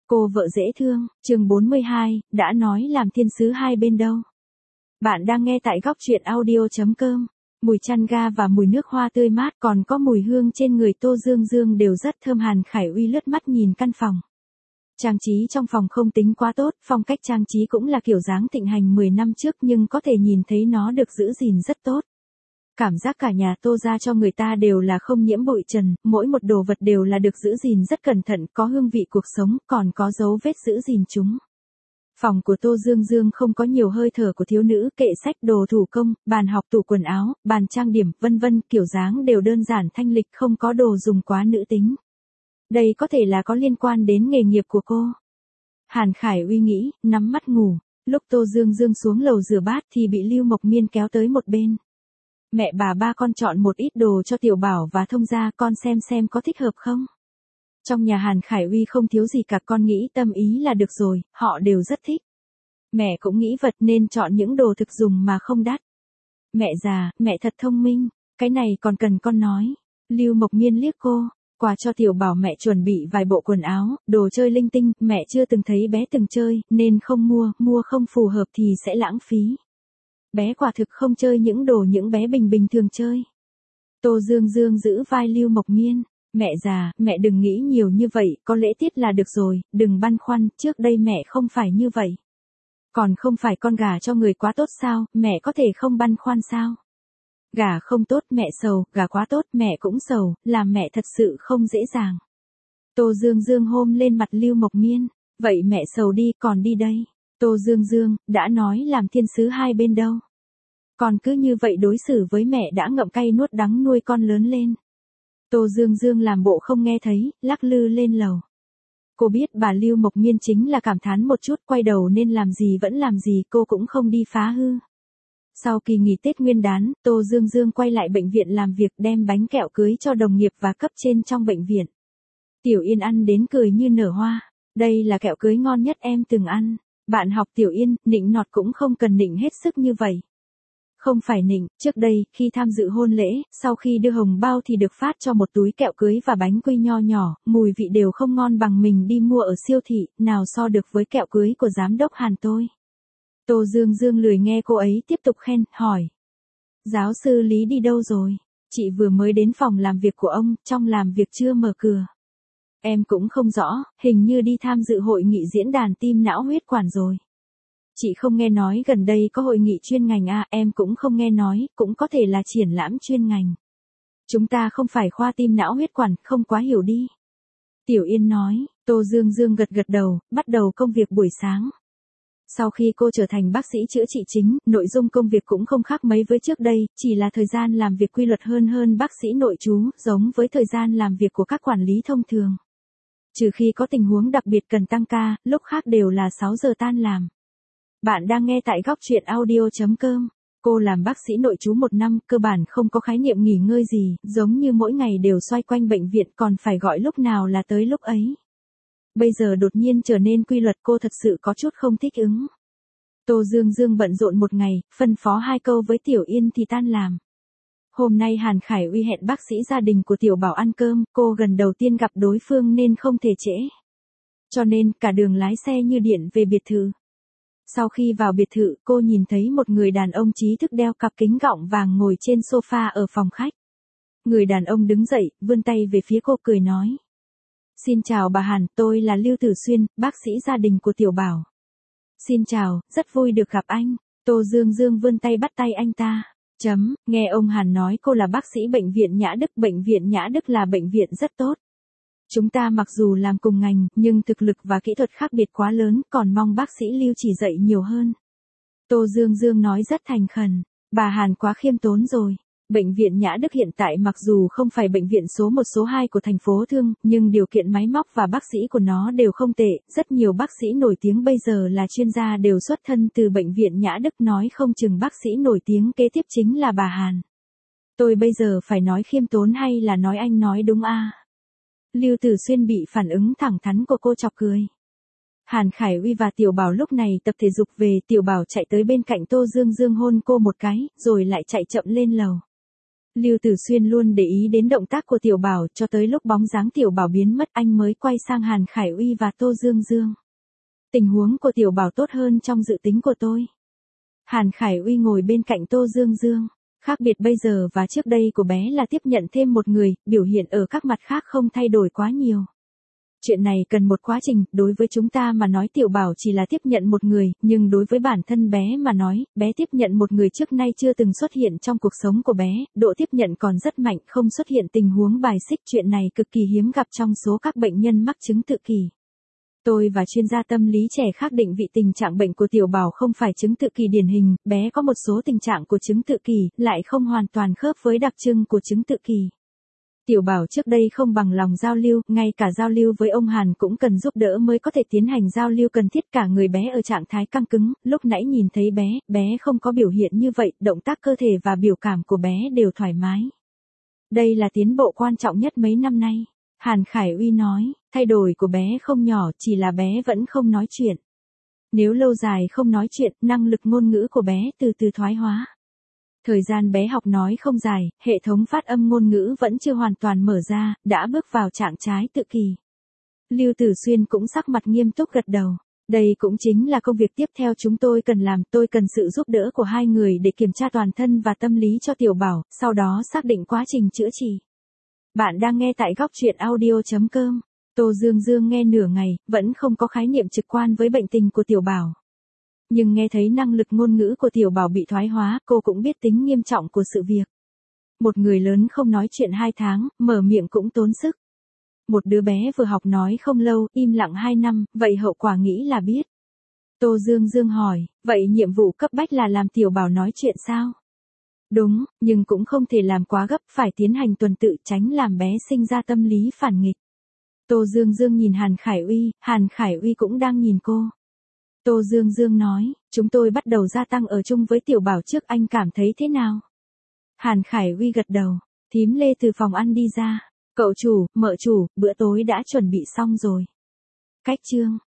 Cô vợ dễ thương, chương 42, đã nói làm thiên sứ hai bên đâu. Bạn đang nghe tại góc truyện audio.com. Mùi chăn ga và mùi nước hoa tươi mát còn có mùi hương trên người Tô Dương Dương đều rất thơm. Hàn Khải Uy lướt mắt nhìn căn phòng. Trang trí trong phòng không tính quá tốt, phong cách trang trí cũng là kiểu dáng thịnh hành 10 năm trước nhưng có thể nhìn thấy nó được giữ gìn rất tốt. Cảm giác cả nhà Tô ra cho người ta đều là không nhiễm bụi trần, mỗi một đồ vật đều là được giữ gìn rất cẩn thận, có hương vị cuộc sống, còn có dấu vết giữ gìn chúng. Phòng của Tô Dương Dương không có nhiều hơi thở của thiếu nữ, kệ sách, đồ thủ công, bàn học, tủ quần áo, bàn trang điểm, vân vân, kiểu dáng đều đơn giản thanh lịch, không có đồ dùng quá nữ tính. Đây có thể là có liên quan đến nghề nghiệp của cô. Hàn Khải Uy nghĩ, nhắm mắt ngủ. Lúc Tô Dương Dương xuống lầu rửa bát thì bị Lưu Mộc Miên kéo tới một bên. Mẹ bà ba con chọn một ít đồ cho Tiểu Bảo và Thông gia, con xem có thích hợp không? Trong nhà Hàn Khải Uy không thiếu gì cả, con nghĩ tâm ý là được rồi, họ đều rất thích. Mẹ cũng nghĩ vật nên chọn những đồ thực dùng mà không đắt. Mẹ già, mẹ thật thông minh, cái này còn cần con nói. Lưu Mộc Miên liếc cô, quà cho Tiểu Bảo mẹ chuẩn bị vài bộ quần áo, đồ chơi linh tinh, mẹ chưa từng thấy bé từng chơi, nên không mua không phù hợp thì sẽ lãng phí. Bé quả thực không chơi những đồ những bé bình thường chơi. Tô Dương Dương giữ vai Lưu Mộc Miên. Mẹ già, mẹ đừng nghĩ nhiều như vậy, có lễ tiết là được rồi, đừng băn khoăn, trước đây mẹ không phải như vậy. Còn không phải con gả cho người quá tốt sao, mẹ có thể không băn khoăn sao? Gả không tốt mẹ sầu, gả quá tốt mẹ cũng sầu, làm mẹ thật sự không dễ dàng. Tô Dương Dương hôn lên mặt Lưu Mộc Miên, vậy mẹ sầu đi, còn đi đây. Tô Dương Dương, đã nói làm thiên sứ hai bên đâu. Còn cứ như vậy đối xử với mẹ đã ngậm cay nuốt đắng nuôi con lớn lên. Tô Dương Dương làm bộ không nghe thấy, lắc lư lên lầu. Cô biết bà Lưu Mộc Miên chính là cảm thán một chút, quay đầu nên làm gì vẫn làm gì, cô cũng không đi phá hư. Sau kỳ nghỉ Tết Nguyên đán, Tô Dương Dương quay lại bệnh viện làm việc, đem bánh kẹo cưới cho đồng nghiệp và cấp trên trong bệnh viện. Tiểu Yên ăn đến cười như nở hoa. Đây là kẹo cưới ngon nhất em từng ăn. Bạn học Tiểu Yên, nịnh nọt cũng không cần nịnh hết sức như vậy. Không phải nịnh, trước đây, khi tham dự hôn lễ, sau khi đưa hồng bao thì được phát cho một túi kẹo cưới và bánh quy nho nhỏ, mùi vị đều không ngon bằng mình đi mua ở siêu thị, nào so được với kẹo cưới của giám đốc Hàn tôi. Tô Dương Dương lười nghe cô ấy tiếp tục khen, hỏi. Giáo sư Lý đi đâu rồi? Chị vừa mới đến phòng làm việc của ông, trong làm việc chưa mở cửa. Em cũng không rõ, hình như đi tham dự hội nghị diễn đàn tim não huyết quản rồi. Chị không nghe nói gần đây có hội nghị chuyên ngành à, em cũng không nghe nói, cũng có thể là triển lãm chuyên ngành. Chúng ta không phải khoa tim não huyết quản, không quá hiểu đi. Tiểu Yên nói, Tô Dương Dương gật đầu, bắt đầu công việc buổi sáng. Sau khi cô trở thành bác sĩ chữa trị chính, nội dung công việc cũng không khác mấy với trước đây, chỉ là thời gian làm việc quy luật hơn bác sĩ nội trú, giống với thời gian làm việc của các quản lý thông thường. Trừ khi có tình huống đặc biệt cần tăng ca, lúc khác đều là 6 giờ tan làm. Bạn đang nghe tại góc truyện audio.com. Cô làm bác sĩ nội trú 1 năm, cơ bản không có khái niệm nghỉ ngơi gì, giống như mỗi ngày đều xoay quanh bệnh viện, còn phải gọi lúc nào là tới lúc ấy. Bây giờ đột nhiên trở nên quy luật, cô thật sự có chút không thích ứng. Tô Dương Dương bận rộn một ngày, phân phó 2 câu với Tiểu Yên thì tan làm. Hôm nay Hàn Khải Uy hẹn bác sĩ gia đình của Tiểu Bảo ăn cơm, cô gần đầu tiên gặp đối phương nên không thể trễ. Cho nên, cả đường lái xe như điện về biệt thự. Sau khi vào biệt thự, cô nhìn thấy một người đàn ông trí thức đeo cặp kính gọng vàng ngồi trên sofa ở phòng khách. Người đàn ông đứng dậy, vươn tay về phía cô cười nói. Xin chào bà Hàn, tôi là Lưu Tử Xuyên, bác sĩ gia đình của Tiểu Bảo. Xin chào, rất vui được gặp anh. Tô Dương Dương vươn tay bắt tay anh ta. Nghe ông Hàn nói cô là bác sĩ bệnh viện Nhã Đức. Bệnh viện Nhã Đức là bệnh viện rất tốt. Chúng ta mặc dù làm cùng ngành, nhưng thực lực và kỹ thuật khác biệt quá lớn, còn mong bác sĩ Lưu chỉ dạy nhiều hơn. Tô Dương Dương nói rất thành khẩn. Bà Hàn quá khiêm tốn rồi. Bệnh viện Nhã Đức hiện tại mặc dù không phải bệnh viện số 1 số 2 của thành phố Thương, nhưng điều kiện máy móc và bác sĩ của nó đều không tệ, rất nhiều bác sĩ nổi tiếng bây giờ là chuyên gia đều xuất thân từ bệnh viện Nhã Đức, nói không chừng bác sĩ nổi tiếng kế tiếp chính là bà Hàn. Tôi bây giờ phải nói khiêm tốn hay là nói anh nói đúng à? Lưu Tử Xuyên bị phản ứng thẳng thắn của cô chọc cười. Hàn Khải Uy và Tiểu Bảo lúc này tập thể dục về, Tiểu Bảo chạy tới bên cạnh Tô Dương Dương hôn cô một cái, rồi lại chạy chậm lên lầu. Lưu Tử Xuyên luôn để ý đến động tác của Tiểu Bảo, cho tới lúc bóng dáng Tiểu Bảo biến mất anh mới quay sang Hàn Khải Uy và Tô Dương Dương. Tình huống của Tiểu Bảo tốt hơn trong dự tính của tôi. Hàn Khải Uy ngồi bên cạnh Tô Dương Dương. Khác biệt bây giờ và trước đây của bé là tiếp nhận thêm một người, biểu hiện ở các mặt khác không thay đổi quá nhiều. Chuyện này cần một quá trình, đối với chúng ta mà nói Tiểu Bảo chỉ là tiếp nhận một người, nhưng đối với bản thân bé mà nói, bé tiếp nhận một người trước nay chưa từng xuất hiện trong cuộc sống của bé, độ tiếp nhận còn rất mạnh, không xuất hiện tình huống bài xích, chuyện này cực kỳ hiếm gặp trong số các bệnh nhân mắc chứng tự kỷ. Tôi và chuyên gia tâm lý trẻ khác định vị tình trạng bệnh của Tiểu Bảo không phải chứng tự kỷ điển hình, bé có một số tình trạng của chứng tự kỷ, lại không hoàn toàn khớp với đặc trưng của chứng tự kỷ. Tiểu Bảo trước đây không bằng lòng giao lưu, ngay cả giao lưu với ông Hàn cũng cần giúp đỡ mới có thể tiến hành giao lưu cần thiết, cả người bé ở trạng thái căng cứng, lúc nãy nhìn thấy bé không có biểu hiện như vậy, động tác cơ thể và biểu cảm của bé đều thoải mái. Đây là tiến bộ quan trọng nhất mấy năm nay. Hàn Khải Uy nói, thay đổi của bé không nhỏ, chỉ là bé vẫn không nói chuyện. Nếu lâu dài không nói chuyện, năng lực ngôn ngữ của bé từ từ thoái hóa. Thời gian bé học nói không dài, hệ thống phát âm ngôn ngữ vẫn chưa hoàn toàn mở ra, đã bước vào trạng thái tự kỷ. Lưu Tử Xuyên cũng sắc mặt nghiêm túc gật đầu. Đây cũng chính là công việc tiếp theo chúng tôi cần làm, tôi cần sự giúp đỡ của hai người để kiểm tra toàn thân và tâm lý cho Tiểu Bảo, sau đó xác định quá trình chữa trị. Bạn đang nghe tại góc truyện audio.com. Tô Dương Dương nghe nửa ngày, vẫn không có khái niệm trực quan với bệnh tình của Tiểu Bảo. Nhưng nghe thấy năng lực ngôn ngữ của Tiểu Bảo bị thoái hóa, cô cũng biết tính nghiêm trọng của sự việc. Một người lớn không nói chuyện 2 tháng, mở miệng cũng tốn sức. Một đứa bé vừa học nói không lâu, im lặng 2 năm, vậy hậu quả nghĩ là biết. Tô Dương Dương hỏi, vậy nhiệm vụ cấp bách là làm Tiểu Bảo nói chuyện sao? Đúng, nhưng cũng không thể làm quá gấp, phải tiến hành tuần tự, tránh làm bé sinh ra tâm lý phản nghịch. Tô Dương Dương nhìn Hàn Khải Uy cũng đang nhìn cô. Tô Dương Dương nói, chúng tôi bắt đầu gia tăng ở chung với Tiểu Bảo trước, anh cảm thấy thế nào? Hàn Khải Uy gật đầu, thím Lê từ phòng ăn đi ra. Cậu chủ, mợ chủ, bữa tối đã chuẩn bị xong rồi. Cách chương.